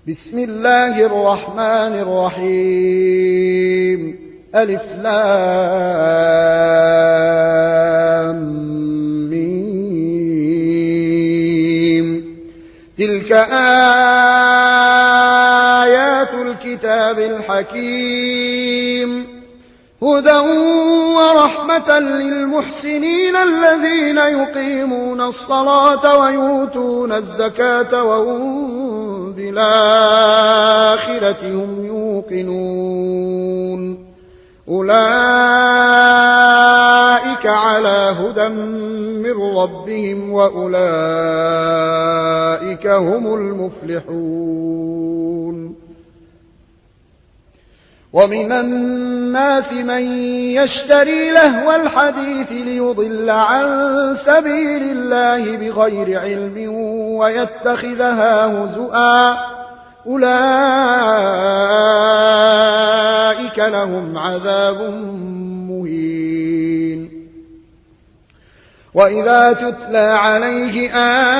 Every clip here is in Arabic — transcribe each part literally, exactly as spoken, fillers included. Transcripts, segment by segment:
بسم الله الرحمن الرحيم ألف لام ميم تلك آيات الكتاب الحكيم هدى ورحمة للمحسنين الذين يقيمون الصلاة ويؤتون الزكاة وهم بالآخرة هم يوقنون أولئك على هدى من ربهم وأولئك هم المفلحون ومن الناس من يشتري لهو الحديث ليضل عن سبيل الله بغير علم ويتخذها هزؤا أولئك لهم عذاب مهين وإذا تتلى عليه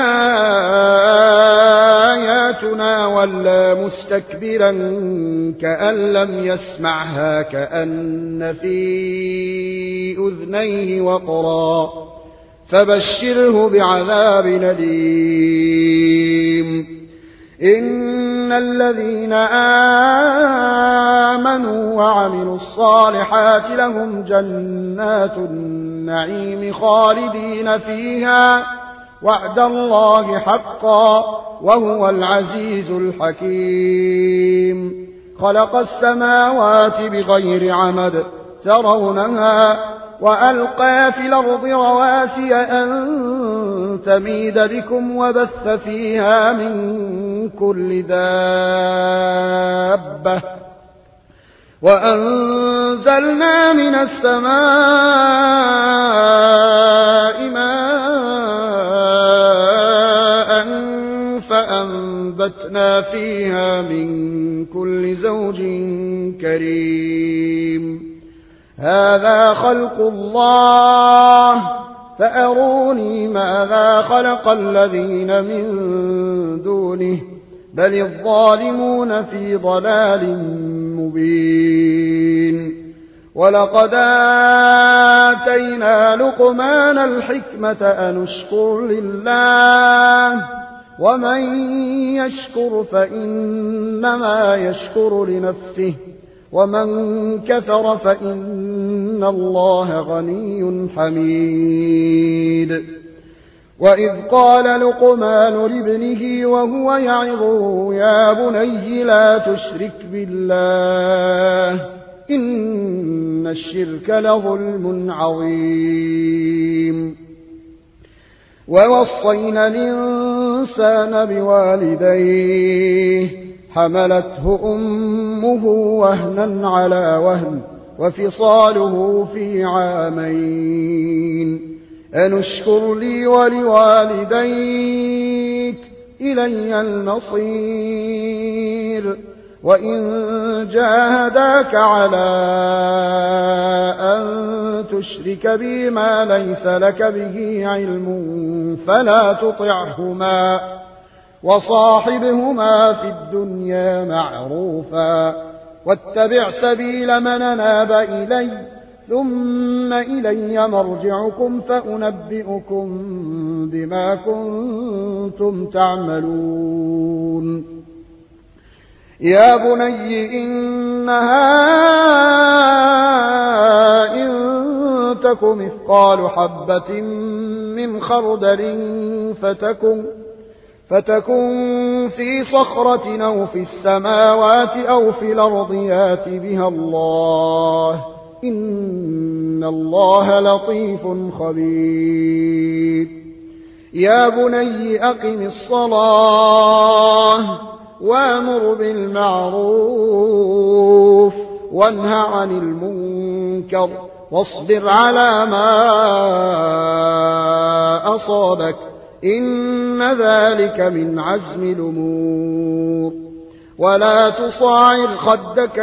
آياتنا ولى مستكبرا كأن لم يسمعها كأن في أذنيه وقرا فبشره بعذاب أليم إن الذين آمنوا وعملوا الصالحات لهم جنات النعيم خالدين فيها وعد الله حقا وهو العزيز الحكيم خلق السماوات بغير عمد ترونها وألقى في الأرض رواسي أن تميد بكم وبث فيها من كل دابة وأنزلنا من السماء ماء فأنبتنا فيها من كل زوج كريم هذا خلق الله فأروني ماذا خلق الذين من دونه بل الظالمون في ضلال مبين ولقد آتينا لقمان الحكمة أن اشكر لله ومن يشكر فإنما يشكر لنفسه ومن كفر فإن الله غني حميد وإذ قال لقمان لابنه وهو يعظه يا بني لا تشرك بالله إن الشرك لظلم عظيم ووصينا الإنسان بوالديه حملته أمه وهنا على وهن وفصاله في عامين أن اشكر لي ولوالديك إلي المصير وإن جاهداك على أن تشرك بي ما ليس لك به علم فلا تطعهما وصاحبهما في الدنيا معروفا واتبع سبيل من أناب إلي ثم إلي مرجعكم فأنبئكم بما كنتم تعملون يا بني إنها إن تك مثقال حبة من خردل فتكن فتكن في صخرة أو في السماوات أو في الأرض يات بها الله إن الله لطيف خبير يا بني أقم الصلاة وأمر بالمعروف وانه عن المنكر واصبر على ما أصابك إن ذلك من عزم الأمور ولا تصاعر خدك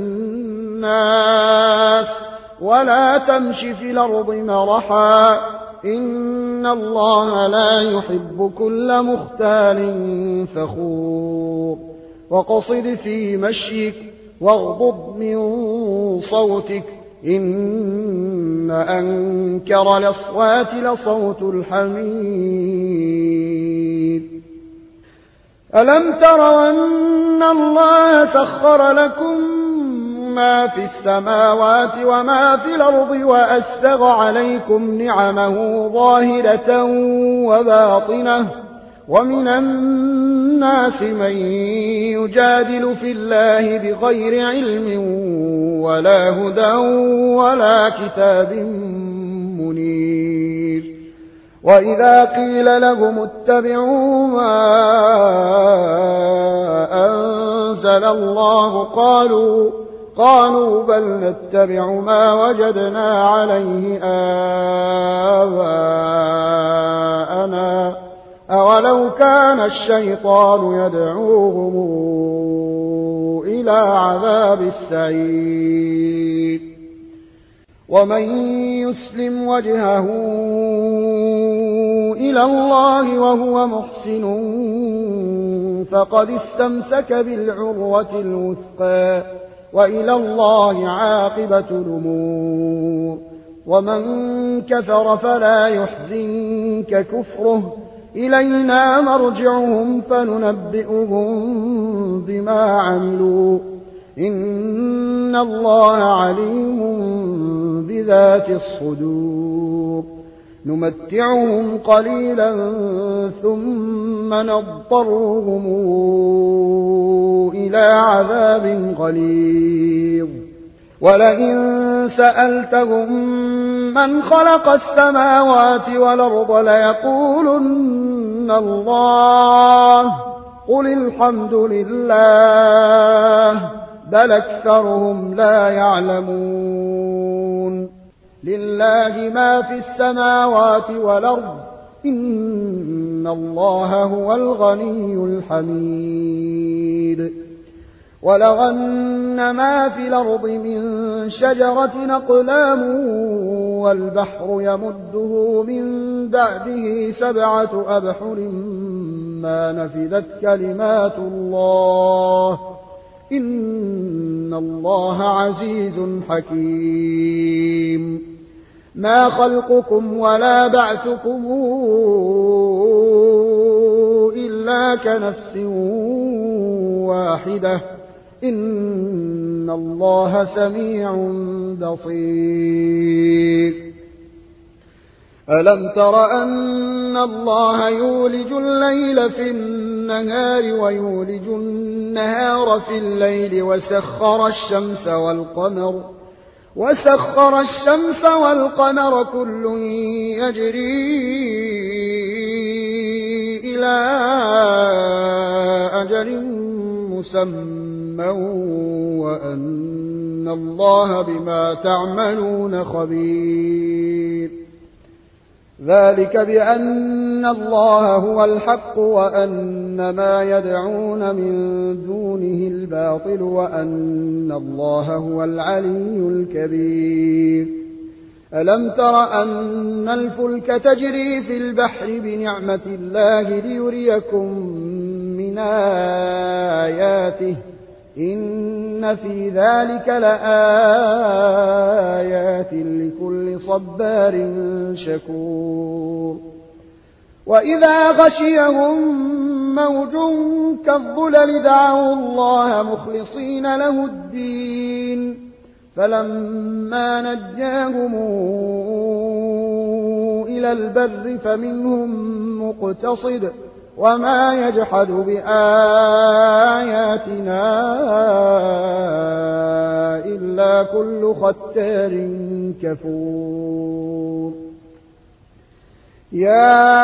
للناس ولا تمش في الأرض مرحا إن الله لا يحب كل مختال فخور وقصد في مشيك واغضض من صوتك إن أنكر الأصوات لصوت الحمير. ألم تروا أن الله سخر لكم ما في السماوات وما في الأرض وأسبغ عليكم نعمه ظاهرة وباطنة ومن الناس من يجادل في الله بغير علم ولا هدى ولا كتاب منير. وإذا قيل لهم اتبعوا ما أنزل الله قالوا قالوا بل نتبع ما وجدنا عليه آباءنا أولو كان الشيطان يدعوهم إلى عذاب السعير. ومن يسلم وجهه إلى الله وهو محسن فقد استمسك بالعروة الوثقى وإلى الله عاقبة الأمور. ومن كفر فلا يحزنك كفره إلينا مرجعهم فننبئهم بما عملوا إن الله عليم بذات الصدور. نمتعهم قليلا ثم نضطرهم إلى عذاب غليظ. ولئن سألتهم من خلق السماوات والأرض ليقولن الله قل الحمد لله بل أكثرهم لا يعلمون. لله ما في السماوات والأرض إن الله هو الغني الحميد. ولو أن ما في الأرض من شجرة أقلام والبحر يمده من بعده سبعة أبحر ما نفذت كلمات الله إن الله عزيز حكيم. ما خلقكم ولا بعثكم إلا كنفس واحدة إن الله سميع بصير. ألم تر أن الله يولج الليل في النهار ويولج النهار في الليل وسخر الشمس والقمر وسخر الشمس والقمر كل يجري إلى أجل مسمى وأن الله بما تعملون خبير. ذلك بأن الله هو الحق وأن ما يدعون من دونه الباطل وأن الله هو العلي الكبير. ألم تر أن الفلك تجري في البحر بنعمة الله ليريكم من آياته إن في ذلك لآيات لكل صبار شكور. وإذا غشيهم موج كالظلل دعوا الله مخلصين له الدين فلما نجاهم إلى البر فمنهم مقتصد وما يجحد بآياتنا إلا كل ختار كفور. يا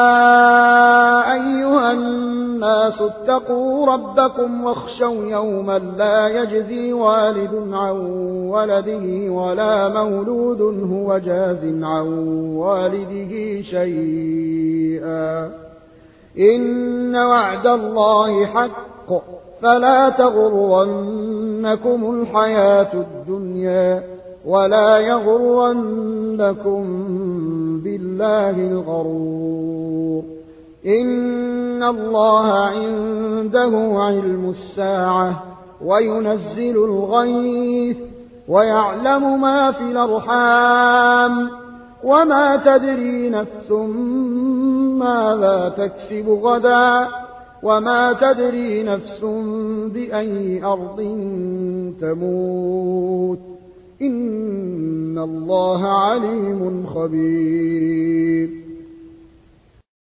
أيها الناس اتقوا ربكم واخشوا يوما لا يجزي والد عن ولده ولا مولود هو جاز عن والده شيئا إن وعد الله حق فلا تغرنكم الحياة الدنيا ولا يغرنكم بالله الغرور. إن الله عنده علم الساعة وينزل الغيث ويعلم ما في الأرحام وما تدري نفس ماذا تكسب غدا وما تدري نفس بأي أرض تموت إن الله عليم خبير